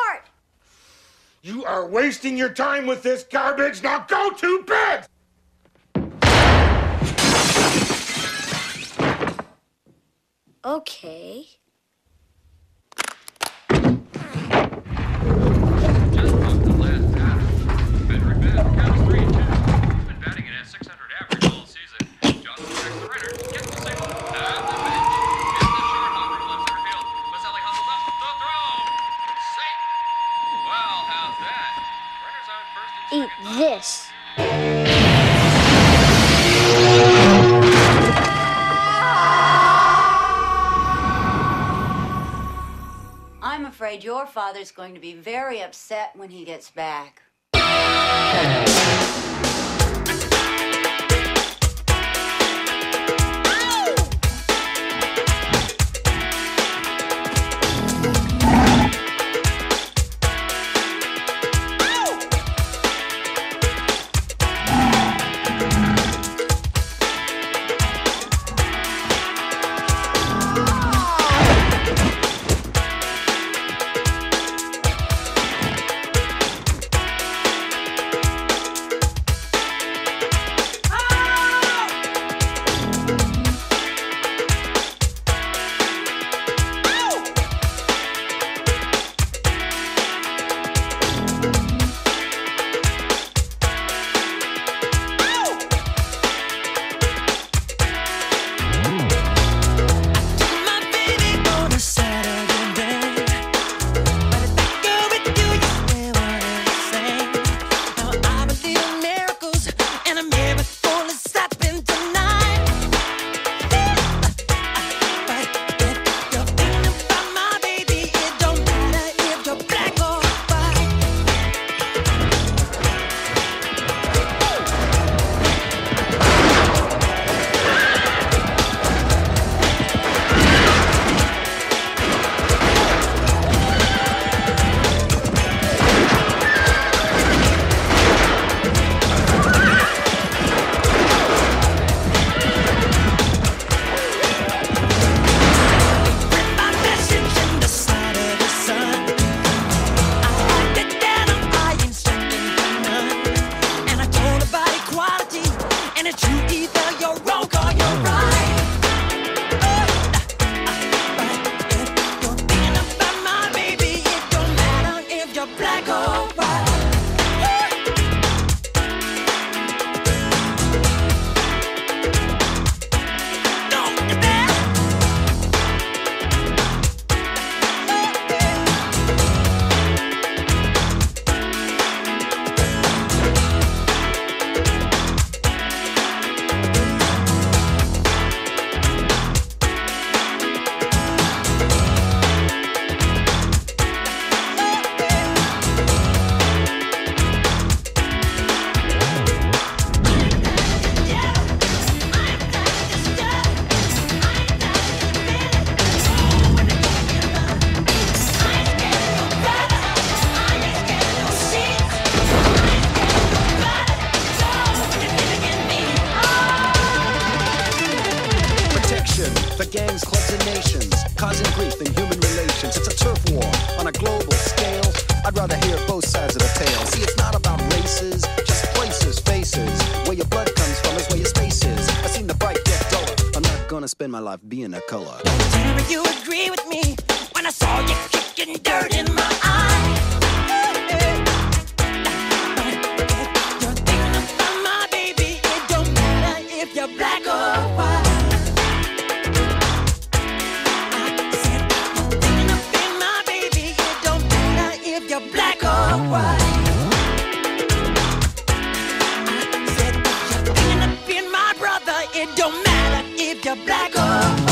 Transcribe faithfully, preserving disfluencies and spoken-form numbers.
apart. You are wasting your time with this garbage. Now go to bed! Okay. Just off the last batter. Veteran bat counts three two. He's been batting at six hundred average all season. Johnson checks the runner, gets the signal, at the bench. It's the short hopper to left center field. Maselli hustles up, the throw. Safe. Well, how's that? Runners on first and Eat second. this. I'm afraid your father's going to be very upset when he gets back. The gangs, clubs, and nations, causing grief in human relations. It's a turf war on a global scale. I'd rather hear both sides of the tale. See, it's not about races, just places, faces. Where your blood comes from is where your space is. I've seen the bright get duller. I'm not gonna spend my life being a color. Tell me you agree with me when I saw you kicking dirt in my eye. You're thinking about my baby. It don't matter if you're black or white. Black or white. I said, you're thinking of being my brother. It don't matter if you're black or white.